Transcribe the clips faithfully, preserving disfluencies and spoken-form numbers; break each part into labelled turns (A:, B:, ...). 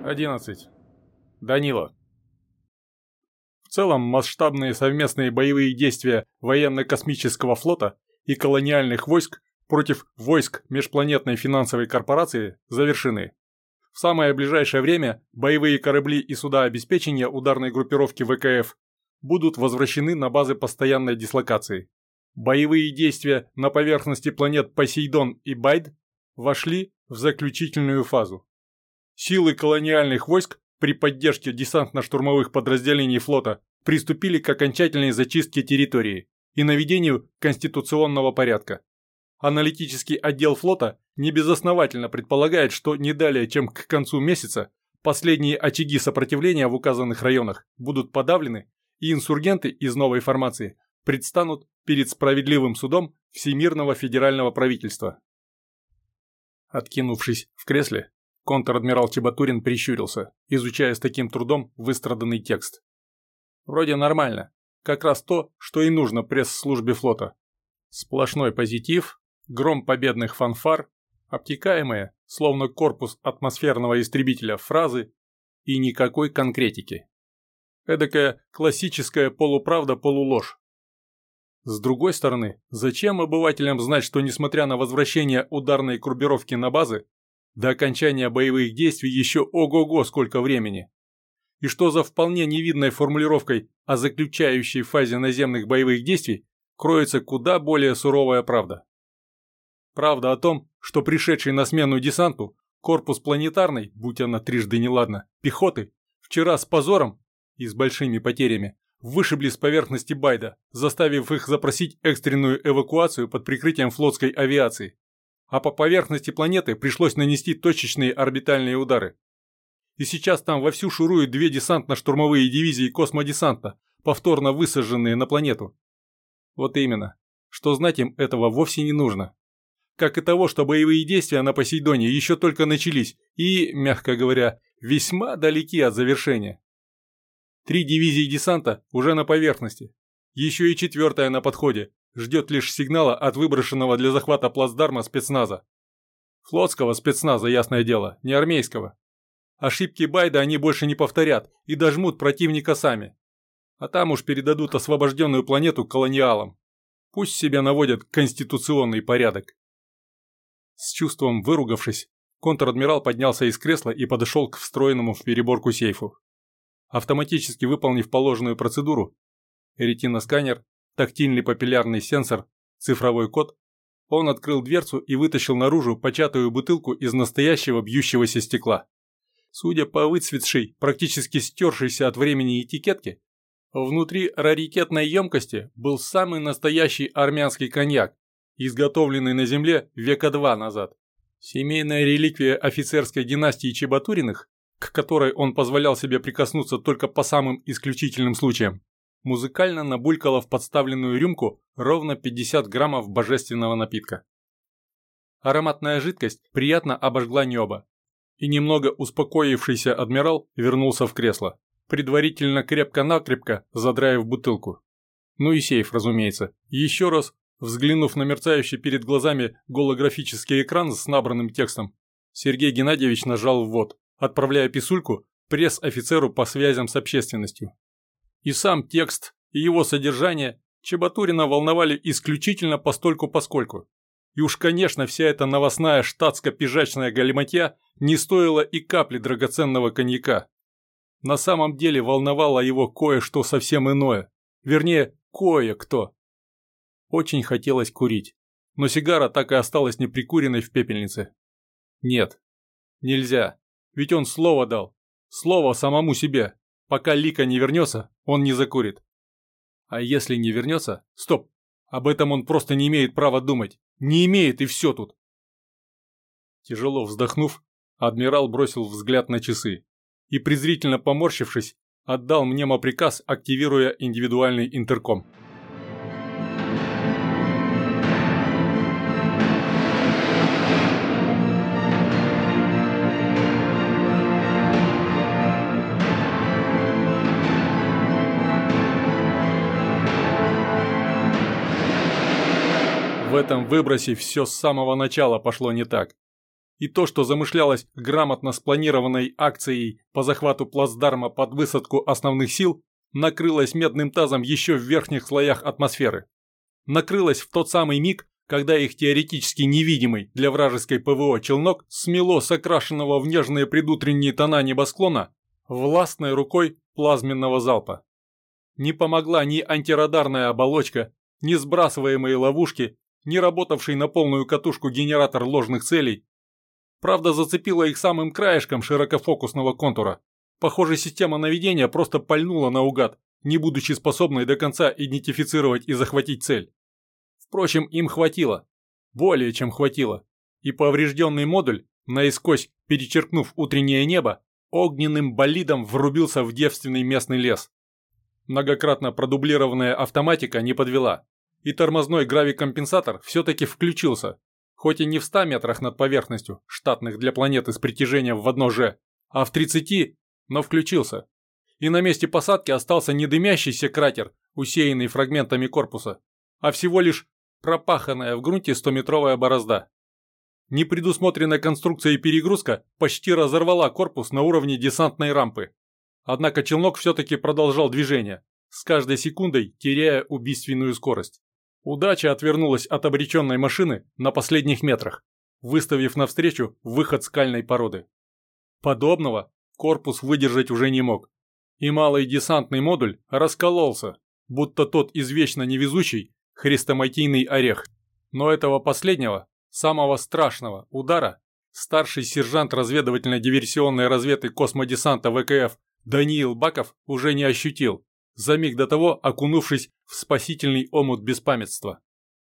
A: одиннадцать. Данила. В целом, масштабные совместные боевые действия военно-космического флота и колониальных войск против войск межпланетной финансовой корпорации завершены. В самое ближайшее время боевые корабли и суда обеспечения ударной группировки ВКФ будут возвращены на базы постоянной дислокации. Боевые действия на поверхности планет Посейдон и Байд вошли в заключительную фазу. Силы колониальных войск при поддержке десантно-штурмовых подразделений флота приступили к окончательной зачистке территории и наведению конституционного порядка. Аналитический отдел флота небезосновательно предполагает, что не далее, чем к концу месяца, последние очаги сопротивления в указанных районах будут подавлены, и инсургенты из новой формации предстанут перед справедливым судом Всемирного федерального правительства. Откинувшись в кресле, контр-адмирал Чебатурин прищурился, изучая с таким трудом выстраданный текст. Вроде нормально, как раз то, что и нужно пресс-службе флота. Сплошной позитив, гром победных фанфар, обтекаемые, словно корпус атмосферного истребителя, фразы и никакой конкретики. Эдакая классическая полуправда-полуложь. С другой стороны, зачем обывателям знать, что несмотря на возвращение ударной группировки на базы, до окончания боевых действий еще ого-го сколько времени? И что за вполне невидной формулировкой о заключающей фазе наземных боевых действий кроется куда более суровая правда? Правда о том, что пришедший на смену десанту корпус планетарной, будь она трижды неладна, пехоты, вчера с позором и с большими потерями вышибли с поверхности Байда, заставив их запросить экстренную эвакуацию под прикрытием флотской авиации. А по поверхности планеты пришлось нанести точечные орбитальные удары. И сейчас там вовсю шуруют две десантно-штурмовые дивизии космодесанта, повторно высаженные на планету. Вот именно, что знать им этого вовсе не нужно. Как и того, что боевые действия на Посейдоне еще только начались и, мягко говоря, весьма далеки от завершения. Три дивизии десанта уже на поверхности. Еще и четвертая на подходе, ждет лишь сигнала от выброшенного для захвата плацдарма спецназа. Флотского спецназа, ясное дело, не армейского. Ошибки Байда они больше не повторят и дожмут противника сами. А там уж передадут освобожденную планету колониалам. Пусть себе наводят конституционный порядок. С чувством выругавшись, контр-адмирал поднялся из кресла и подошел к встроенному в переборку сейфу. Автоматически выполнив положенную процедуру, ретиносканер, тактильный папиллярный сенсор, цифровой код, он открыл дверцу и вытащил наружу початую бутылку из настоящего бьющегося стекла. Судя по выцветшей, практически стершейся от времени этикетке, внутри раритетной емкости был самый настоящий армянский коньяк, изготовленный на земле века два назад. Семейная реликвия офицерской династии Чебатуриных, к которой он позволял себе прикоснуться только по самым исключительным случаям, музыкально набулькала в подставленную рюмку ровно пятьдесят граммов божественного напитка. Ароматная жидкость приятно обожгла небо, и немного успокоившийся адмирал вернулся в кресло, предварительно крепко-накрепко задраив бутылку. Ну и сейф, разумеется. Еще раз, взглянув на мерцающий перед глазами голографический экран с набранным текстом, Сергей Геннадьевич нажал ввод, отправляя писульку пресс-офицеру по связям с общественностью. И сам текст, и его содержание Чебатурина волновали исключительно постольку-поскольку. И уж, конечно, вся эта новостная штатско-пижачная галиматья не стоила и капли драгоценного коньяка. На самом деле волновало его кое-что совсем иное. Вернее, кое-кто. Очень хотелось курить, но сигара так и осталась неприкуренной в пепельнице. Нет, нельзя, ведь он слово дал. Слово самому себе. Пока Лика не вернется, он не закурит. А если не вернется? Стоп! Об этом он просто не имеет права думать. Не имеет, и все тут. Тяжело вздохнув, адмирал бросил взгляд на часы и, презрительно поморщившись, отдал мнемоприказ, активируя индивидуальный интерком. В этом выбросе все с самого начала пошло не так. и то, что замышлялось грамотно спланированной акцией по захвату плацдарма под высадку основных сил, накрылось медным тазом еще в верхних слоях атмосферы. Накрылось в тот самый миг, когда их теоретически невидимый для вражеской ПВО челнок смело с окрашенного в нежные предутренние тона небосклона властной рукой плазменного залпа. Не помогла ни антирадарная оболочка, ни сбрасываемые ловушки, ни работавший на полную катушку генератор ложных целей. Правда, зацепила их самым краешком широкофокусного контура. Похоже, система наведения просто пальнула наугад, не будучи способной до конца идентифицировать и захватить цель. Впрочем, им хватило. Более чем хватило. И поврежденный модуль, наискось перечеркнув утреннее небо, огненным болидом врубился в девственный местный лес. Многократно продублированная автоматика не подвела. И тормозной гравикомпенсатор все-таки включился. Хоть и не в ста метрах над поверхностью, штатных для планеты с притяжением в одно же, а в тридцати, но включился. И на месте посадки остался не дымящийся кратер, усеянный фрагментами корпуса, а всего лишь пропаханная в грунте стометровая борозда. Непредусмотренная конструкция и перегрузка почти разорвала корпус на уровне десантной рампы. Однако челнок все-таки продолжал движение, с каждой секундой теряя убийственную скорость. Удача отвернулась от обреченной машины на последних метрах, выставив навстречу выход скальной породы. Подобного корпус выдержать уже не мог, и малый десантный модуль раскололся, будто тот извечно невезучий хрестоматийный орех. Но этого последнего, самого страшного удара старший сержант разведывательно-диверсионной разведки космодесанта ВКФ Даниил Баков уже не ощутил, за миг до того окунувшись в спасительный омут беспамятства.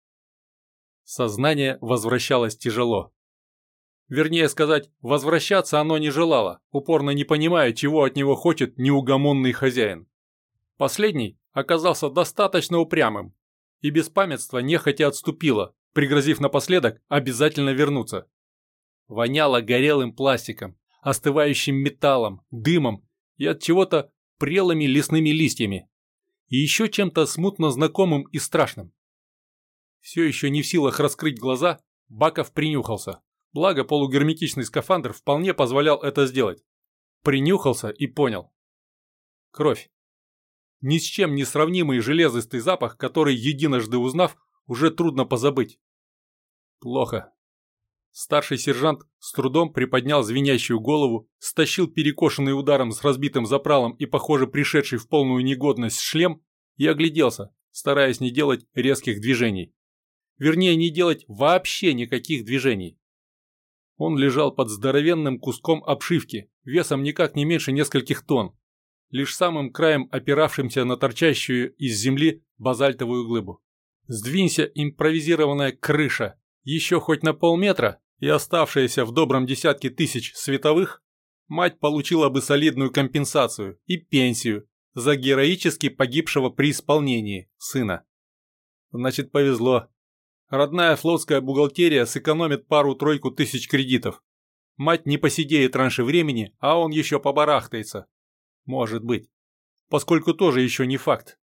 A: Сознание возвращалось тяжело. Вернее сказать, возвращаться оно не желало, упорно не понимая, чего от него хочет неугомонный хозяин. Последний оказался достаточно упрямым, и беспамятство нехотя отступило, пригрозив напоследок обязательно вернуться. Воняло горелым пластиком, остывающим металлом, дымом и от чего-то прелыми лесными листьями. И еще чем-то смутно знакомым и страшным. Все еще не в силах раскрыть глаза, Баков принюхался. Благо полугерметичный скафандр вполне позволял это сделать. Принюхался и понял. Кровь. Ни с чем не сравнимый железистый запах, который, единожды узнав, уже трудно позабыть. Плохо. Старший сержант с трудом приподнял звенящую голову, стащил перекошенный ударом с разбитым запралом и, похоже, пришедший в полную негодность шлем, и огляделся, стараясь не делать резких движений. Вернее, не делать вообще никаких движений. Он лежал под здоровенным куском обшивки, весом никак не меньше нескольких тонн, лишь самым краем опиравшимся на торчащую из земли базальтовую глыбу. Сдвинься импровизированная крыша еще хоть на полметра и оставшаяся в добром десятке тысяч световых, мать получила бы солидную компенсацию и пенсию за героически погибшего при исполнении сына. Значит, повезло. Родная флотская бухгалтерия сэкономит пару-тройку тысяч кредитов. Мать не посидеет раньше времени, а он еще побарахтается. Может быть. Поскольку тоже еще не факт.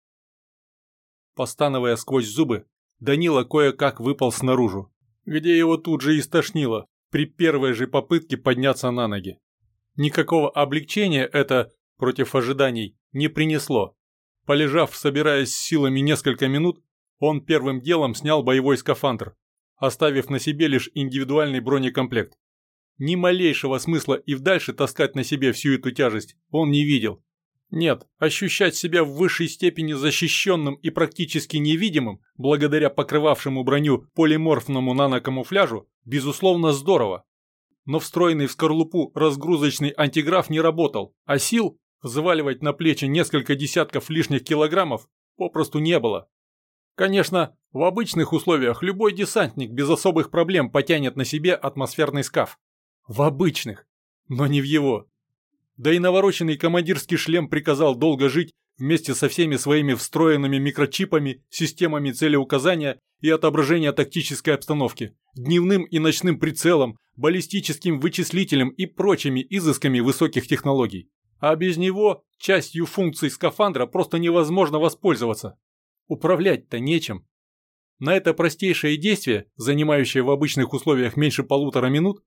A: Постановая сквозь зубы, Данила кое-как выполз наружу, где его тут же и стошнило при первой же попытке подняться на ноги. Никакого облегчения это, против ожиданий, не принесло. Полежав, собираясь с силами несколько минут, он первым делом снял боевой скафандр, оставив на себе лишь индивидуальный бронекомплект. Ни малейшего смысла и вдальше таскать на себе всю эту тяжесть он не видел. Нет, ощущать себя в высшей степени защищенным и практически невидимым, благодаря покрывавшему броню полиморфному нанокамуфляжу, безусловно здорово. Но встроенный в скорлупу разгрузочный антиграф не работал, а сил взваливать на плечи несколько десятков лишних килограммов попросту не было. Конечно, в обычных условиях любой десантник без особых проблем потянет на себе атмосферный скаф. В обычных, но не в его. Да и навороченный командирский шлем приказал долго жить вместе со всеми своими встроенными микрочипами, системами целеуказания и отображения тактической обстановки, дневным и ночным прицелом, баллистическим вычислителем и прочими изысками высоких технологий. А без него частью функций скафандра просто невозможно воспользоваться. Управлять-то нечем. На это простейшее действие, занимающее в обычных условиях меньше полутора минут,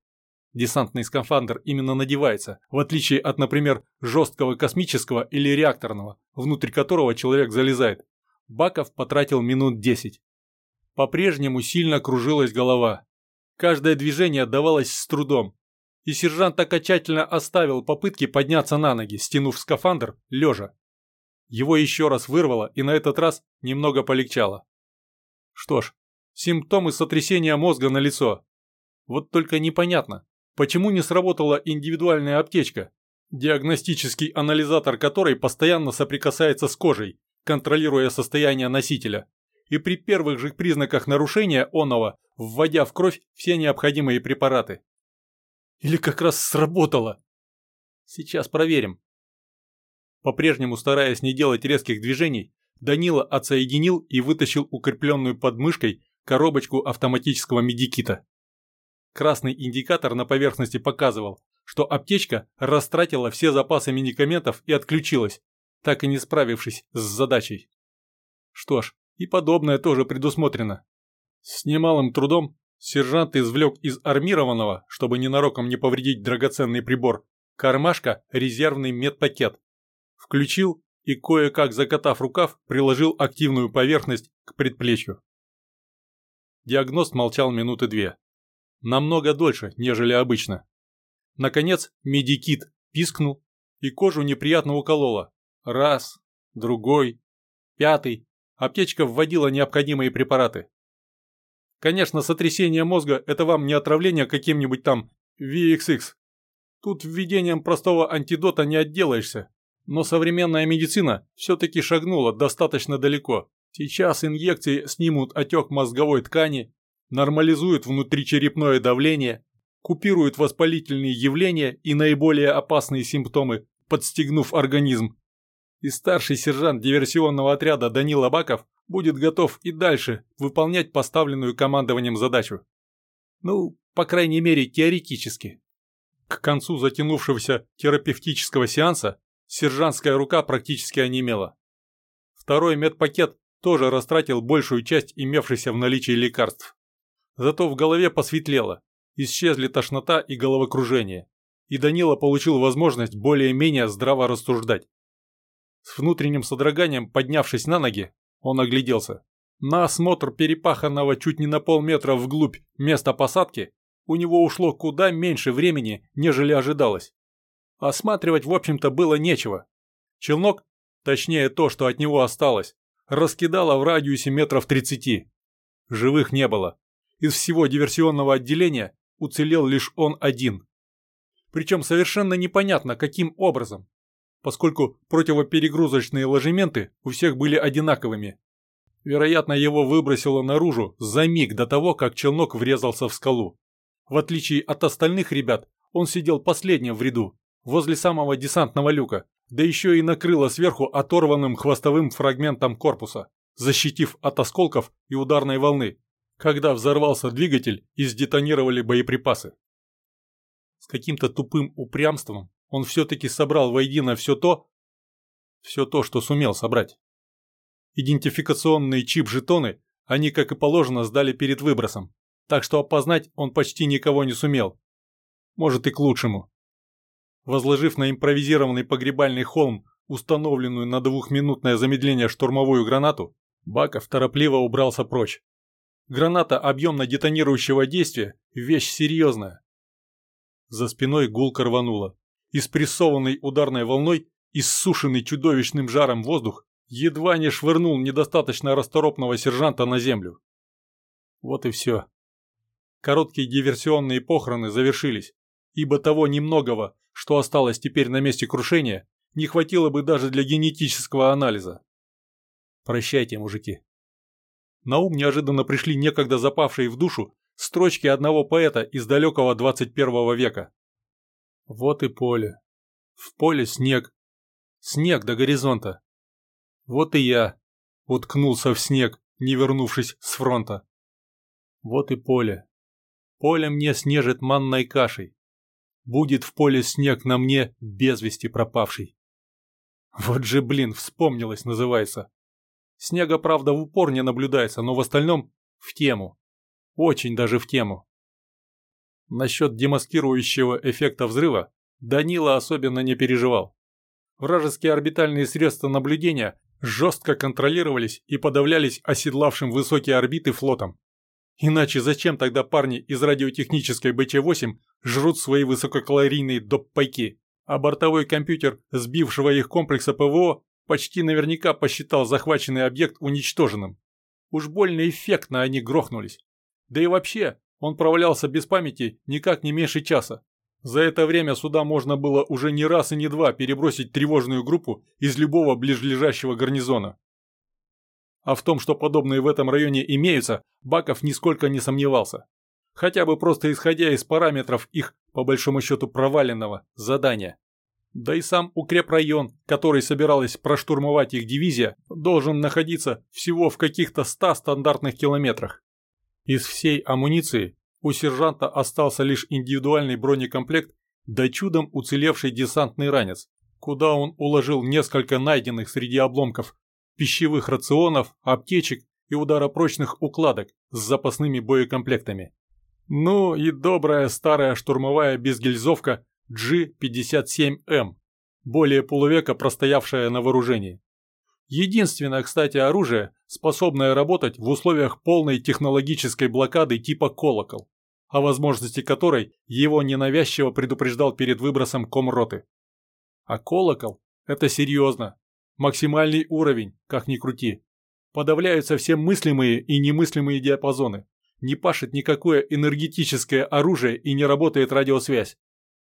A: Десантный скафандр именно надевается, в отличие от, например, жесткого космического или реакторного, внутрь которого человек залезает. Баков потратил минут десять. По-прежнему сильно кружилась голова. Каждое движение давалось с трудом. И сержант окончательно оставил попытки подняться на ноги, стянув скафандр лежа. Его еще раз вырвало, и на этот раз немного полегчало. Что ж, симптомы сотрясения мозга налицо. Вот только непонятно, почему не сработала индивидуальная аптечка, диагностический анализатор которой постоянно соприкасается с кожей, контролируя состояние носителя, и при первых же признаках нарушения оного, вводя в кровь все необходимые препараты. Или как раз сработало? Сейчас проверим. По-прежнему стараясь не делать резких движений, Данила отсоединил и вытащил укрепленную под мышкой коробочку автоматического медикита. Красный индикатор на поверхности показывал, что аптечка растратила все запасы медикаментов и отключилась, так и не справившись с задачей. Что ж, и подобное тоже предусмотрено. С немалым трудом сержант извлек из армированного, чтобы ненароком не повредить драгоценный прибор, кармашка резервный медпакет. Включил и, кое-как закатав рукав, приложил активную поверхность к предплечью. Диагност молчал минуты две. Намного дольше, нежели обычно. Наконец, медикит пискнул, и кожу неприятно укололо. Раз, другой, пятый. Аптечка вводила необходимые препараты. Конечно, сотрясение мозга – это вам не отравление каким-нибудь там ви икс икс. Тут введением простого антидота не отделаешься. Но современная медицина все-таки шагнула достаточно далеко. Сейчас инъекции снимут отек мозговой ткани, нормализуют внутричерепное давление, купируют воспалительные явления и наиболее опасные симптомы, подстегнув организм. И старший сержант диверсионного отряда Данила Баков будет готов и дальше выполнять поставленную командованием задачу. Ну, по крайней мере, теоретически. К концу затянувшегося терапевтического сеанса сержантская рука практически онемела. Второй медпакет тоже растратил большую часть имевшихся в наличии лекарств. Зато в голове посветлело, исчезли тошнота и головокружение, и Данила получил возможность более-менее здраво рассуждать. С внутренним содроганием, поднявшись на ноги, он огляделся. На осмотр перепаханного чуть не на полметра вглубь места посадки у него ушло куда меньше времени, нежели ожидалось. Осматривать, в общем-то, было нечего. Челнок, точнее то, что от него осталось, раскидало в радиусе метров тридцати. Живых не было. Из всего диверсионного отделения уцелел лишь он один. Причем совершенно непонятно, каким образом, поскольку противоперегрузочные ложементы у всех были одинаковыми. Вероятно, его выбросило наружу за миг до того, как челнок врезался в скалу. В отличие от остальных ребят, он сидел последним в ряду, возле самого десантного люка, да еще и накрыло сверху оторванным хвостовым фрагментом корпуса, защитив от осколков и ударной волны, когда взорвался двигатель и сдетонировали боеприпасы. С каким-то тупым упрямством он все-таки собрал воедино все то, все то, что сумел собрать. Идентификационные чип-жетоны они, как и положено, сдали перед выбросом, так что опознать он почти никого не сумел. Может, и к лучшему. Возложив на импровизированный погребальный холм установленную на двухминутное замедление штурмовую гранату, Баков торопливо убрался прочь. Граната объемно-детонирующего действия – вещь серьезная. За спиной гулко рвануло. И спрессованный ударной волной, иссушенный чудовищным жаром воздух, едва не швырнул недостаточно расторопного сержанта на землю. Вот и все. Короткие диверсионные похороны завершились, ибо того немногого, что осталось теперь на месте крушения, не хватило бы даже для генетического анализа. Прощайте, мужики. На ум неожиданно пришли некогда запавшие в душу строчки одного поэта из далекого двадцать первого века. Вот и поле. В поле снег. Снег до горизонта. Вот и я уткнулся в снег, не вернувшись с фронта. Вот и поле. Поле мне снежит манной кашей. Будет в поле снег на мне без вести пропавший. Вот же, блин, вспомнилось, называется. Снега, правда, в упор не наблюдается, но в остальном в тему. Очень даже в тему. Насчет демаскирующего эффекта взрыва Данила особенно не переживал. Вражеские орбитальные средства наблюдения жестко контролировались и подавлялись оседлавшим высокие орбиты флотом. Иначе зачем тогда парни из радиотехнической бэ че восемь жрут свои высококалорийные доп-пайки, а бортовой компьютер сбившего их комплекса пэ вэ о почти наверняка посчитал захваченный объект уничтоженным. Уж больно эффектно они грохнулись. Да и вообще, он провалялся без памяти никак не меньше часа. За это время сюда можно было уже не раз и не два перебросить тревожную группу из любого ближлежащего гарнизона. А в том, что подобные в этом районе имеются, Баков нисколько не сомневался. Хотя бы просто исходя из параметров их, по большому счету, проваленного задания. Да и сам укрепрайон, который собиралась проштурмовать их дивизия, должен находиться всего в каких-то ста стандартных километрах. Из всей амуниции у сержанта остался лишь индивидуальный бронекомплект да чудом уцелевший десантный ранец, куда он уложил несколько найденных среди обломков пищевых рационов, аптечек и ударопрочных укладок с запасными боекомплектами. Ну и добрая старая штурмовая безгильзовка джи пятьдесят семь эм, более полувека простоявшая на вооружении. Единственное, кстати, оружие, способное работать в условиях полной технологической блокады типа «Колокол», о возможности которой его ненавязчиво предупреждал перед выбросом комроты. А «Колокол» — это серьезно. Максимальный уровень, как ни крути. Подавляются все мыслимые и немыслимые диапазоны. Не пашет никакое энергетическое оружие и не работает радиосвязь.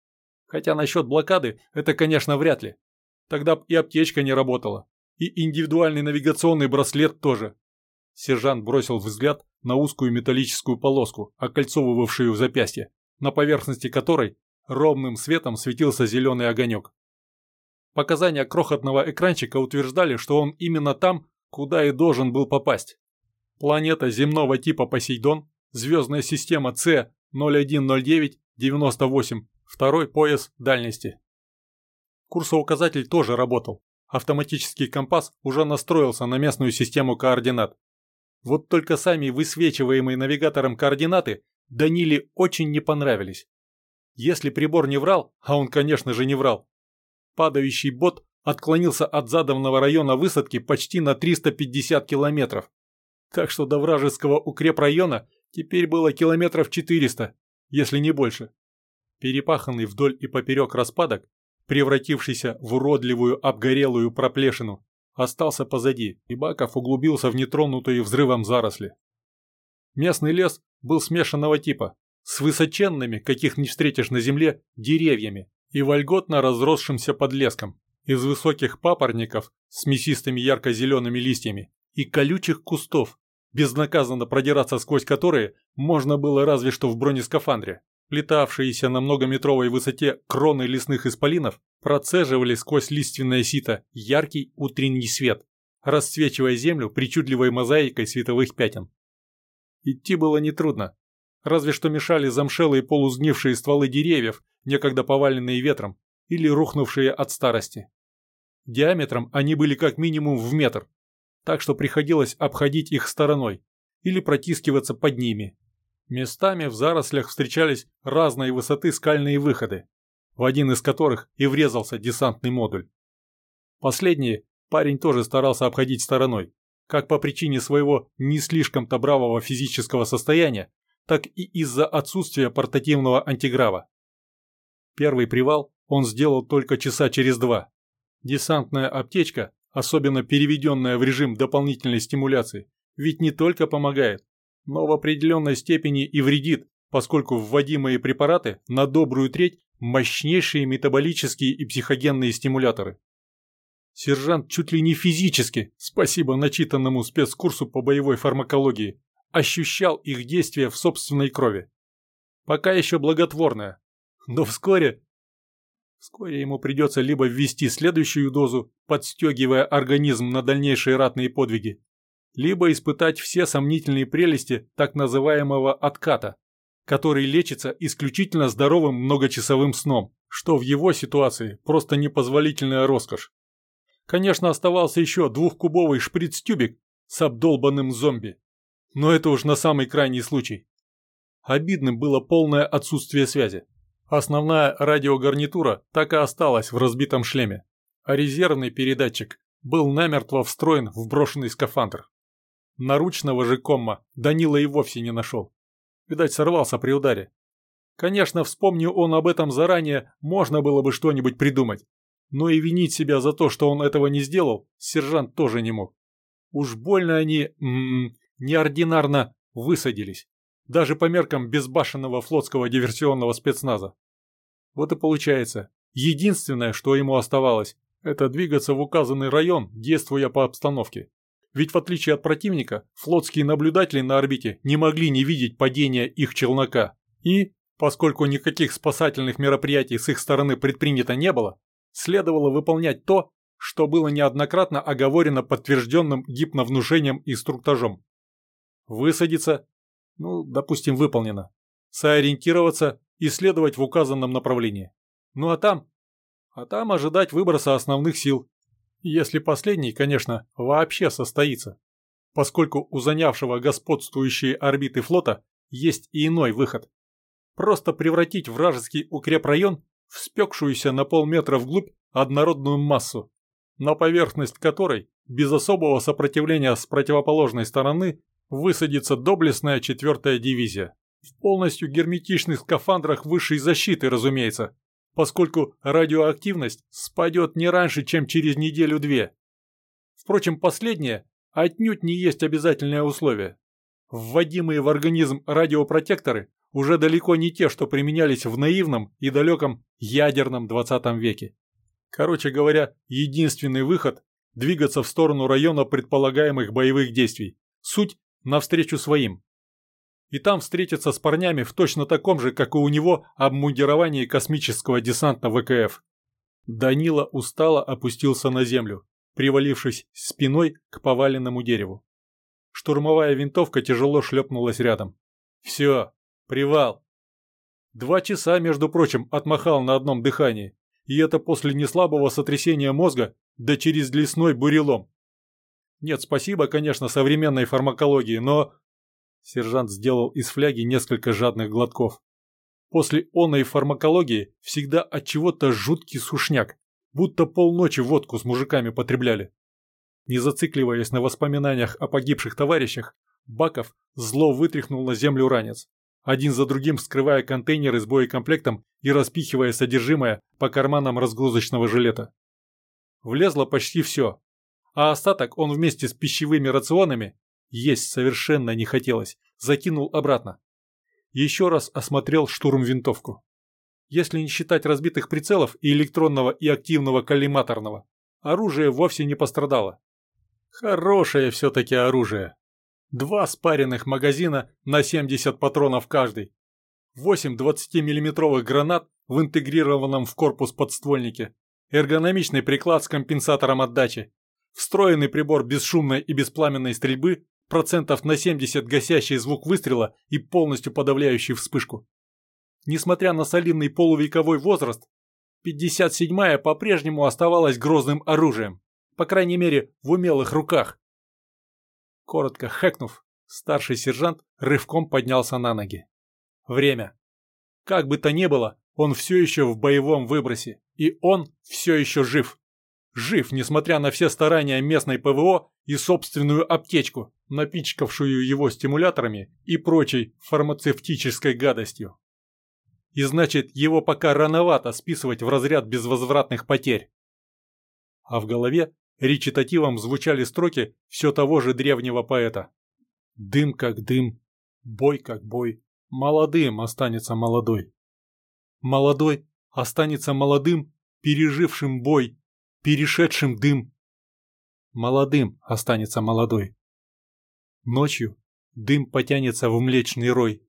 A: Хотя насчет блокады это, конечно, вряд ли. Тогда б и аптечка не работала. И индивидуальный навигационный браслет тоже. Сержант бросил взгляд на узкую металлическую полоску, окольцовывавшую запястье, на поверхности которой ровным светом светился зеленый огонек. Показания крохотного экранчика утверждали, что он именно там, куда и должен был попасть. Планета земного типа Посейдон, звездная система С ноль один ноль девять девяносто восемь, второй пояс дальности. Курсоуказатель тоже работал. Автоматический компас уже настроился на местную систему координат. Вот только сами высвечиваемые навигатором координаты Даниле очень не понравились. Если прибор не врал, а он, конечно же, не врал, падающий бот отклонился от заданного района высадки почти на триста пятьдесят километров. Так что до вражеского укрепрайона теперь было километров четыреста, если не больше. Перепаханный вдоль и поперек распадок, превратившийся в уродливую обгорелую проплешину, остался позади, и Баков углубился в нетронутые взрывом заросли. Местный лес был смешанного типа, с высоченными, каких не встретишь на земле, деревьями и вольготно разросшимся подлеском, из высоких папоротников с мясистыми ярко-зелеными листьями и колючих кустов, безнаказанно продираться сквозь которые можно было разве что в бронескафандре. Плетавшиеся на многометровой высоте кроны лесных исполинов процеживали сквозь лиственное сито яркий утренний свет, расцвечивая землю причудливой мозаикой световых пятен. Идти было нетрудно, разве что мешали замшелые полусгнившие стволы деревьев, некогда поваленные ветром или рухнувшие от старости. Диаметром они были как минимум в метр, так что приходилось обходить их стороной или протискиваться под ними. Местами в зарослях встречались разной высоты скальные выходы, в один из которых и врезался десантный модуль. Последние парень тоже старался обходить стороной, как по причине своего не слишком-то бравого физического состояния, так и из-за отсутствия портативного антиграва. Первый привал он сделал только часа через два. Десантная аптечка, особенно переведенная в режим дополнительной стимуляции, ведь не только помогает, но в определенной степени и вредит, поскольку вводимые препараты на добрую треть мощнейшие метаболические и психогенные стимуляторы. Сержант чуть ли не физически, спасибо начитанному спецкурсу по боевой фармакологии, ощущал их действие в собственной крови. Пока еще благотворное, но вскоре... Вскоре ему придется либо ввести следующую дозу, подстегивая организм на дальнейшие ратные подвиги, либо испытать все сомнительные прелести так называемого отката, который лечится исключительно здоровым многочасовым сном, что в его ситуации просто непозволительная роскошь. Конечно, оставался еще двухкубовый шприц-тюбик с обдолбанным зомби, но это уж на самый крайний случай. Обидным было полное отсутствие связи. Основная радиогарнитура так и осталась в разбитом шлеме, а резервный передатчик был намертво встроен в брошенный скафандр. Наручного же комма Данила и вовсе не нашел. Видать, сорвался при ударе. Конечно, вспомни он об этом заранее, можно было бы что-нибудь придумать. Но и винить себя за то, что он этого не сделал, сержант тоже не мог. Уж больно они, м-м, неординарно высадились. Даже по меркам безбашенного флотского диверсионного спецназа. Вот и получается, единственное, что ему оставалось, это двигаться в указанный район, действуя по обстановке. Ведь в отличие от противника, флотские наблюдатели на орбите не могли не видеть падения их челнока. И, поскольку никаких спасательных мероприятий с их стороны предпринято не было, следовало выполнять то, что было неоднократно оговорено подтвержденным гипновнушением и инструктажом. Высадиться, ну, допустим, выполнено. Сориентироваться и следовать в указанном направлении. Ну а там? А там ожидать выброса основных сил. Если последний, конечно, вообще состоится. Поскольку у занявшего господствующие орбиты флота есть и иной выход. Просто превратить вражеский укрепрайон в спекшуюся на полметра вглубь однородную массу, на поверхность которой, без особого сопротивления с противоположной стороны, высадится доблестная четвертая дивизия. В полностью герметичных скафандрах высшей защиты, разумеется, поскольку радиоактивность спадет не раньше, чем через неделю-две. Впрочем, последнее отнюдь не есть обязательное условие. Вводимые в организм радиопротекторы уже далеко не те, что применялись в наивном и далеком ядерном двадцатом веке. Короче говоря, единственный выход – двигаться в сторону района предполагаемых боевых действий. Суть – навстречу своим. И там встретиться с парнями в точно таком же, как и у него, обмундировании космического десанта вэ ка эф. Данила устало опустился на землю, привалившись спиной к поваленному дереву. Штурмовая винтовка тяжело шлепнулась рядом. Все, привал. Два часа, между прочим, отмахал на одном дыхании. И это после неслабого сотрясения мозга, да через лесной бурелом. Нет, спасибо, конечно, современной фармакологии, но... Сержант сделал из фляги несколько жадных глотков. После оной фармакологии всегда от чего-то жуткий сушняк, будто полночи водку с мужиками потребляли. Не зацикливаясь на воспоминаниях о погибших товарищах, Баков зло вытряхнул на землю ранец, один за другим вскрывая контейнеры с боекомплектом и распихивая содержимое по карманам разгрузочного жилета. Влезло почти все. А остаток он вместе с пищевыми рационами, есть совершенно не хотелось, закинул обратно. Еще раз осмотрел штурмвинтовку. Если не считать разбитых прицелов и электронного и активного коллиматорного, оружие вовсе не пострадало. Хорошее все-таки оружие. Два спаренных магазина на семьдесят патронов каждый. Восемь двадцатимиллиметровых гранат в интегрированном в корпус подствольнике. Эргономичный приклад с компенсатором отдачи. Встроенный прибор бесшумной и беспламенной стрельбы, процентов на семьдесят гасящий звук выстрела и полностью подавляющий вспышку. Несмотря на солидный полувековой возраст, пятьдесят седьмая по-прежнему оставалась грозным оружием, по крайней мере в умелых руках. Коротко хэкнув, старший сержант рывком поднялся на ноги. Время. Как бы то ни было, он все еще в боевом выбросе, и он все еще жив. Жив, несмотря на все старания местной ПВО и собственную аптечку, напичкавшую его стимуляторами и прочей фармацевтической гадостью. И значит, его пока рановато списывать в разряд безвозвратных потерь. А в голове речитативом звучали строки все того же древнего поэта. «Дым как дым, бой как бой, молодым останется молодой. Молодой останется молодым, пережившим бой, перешедшим дым. Молодым останется молодой. Ночью дым потянется в млечный рой,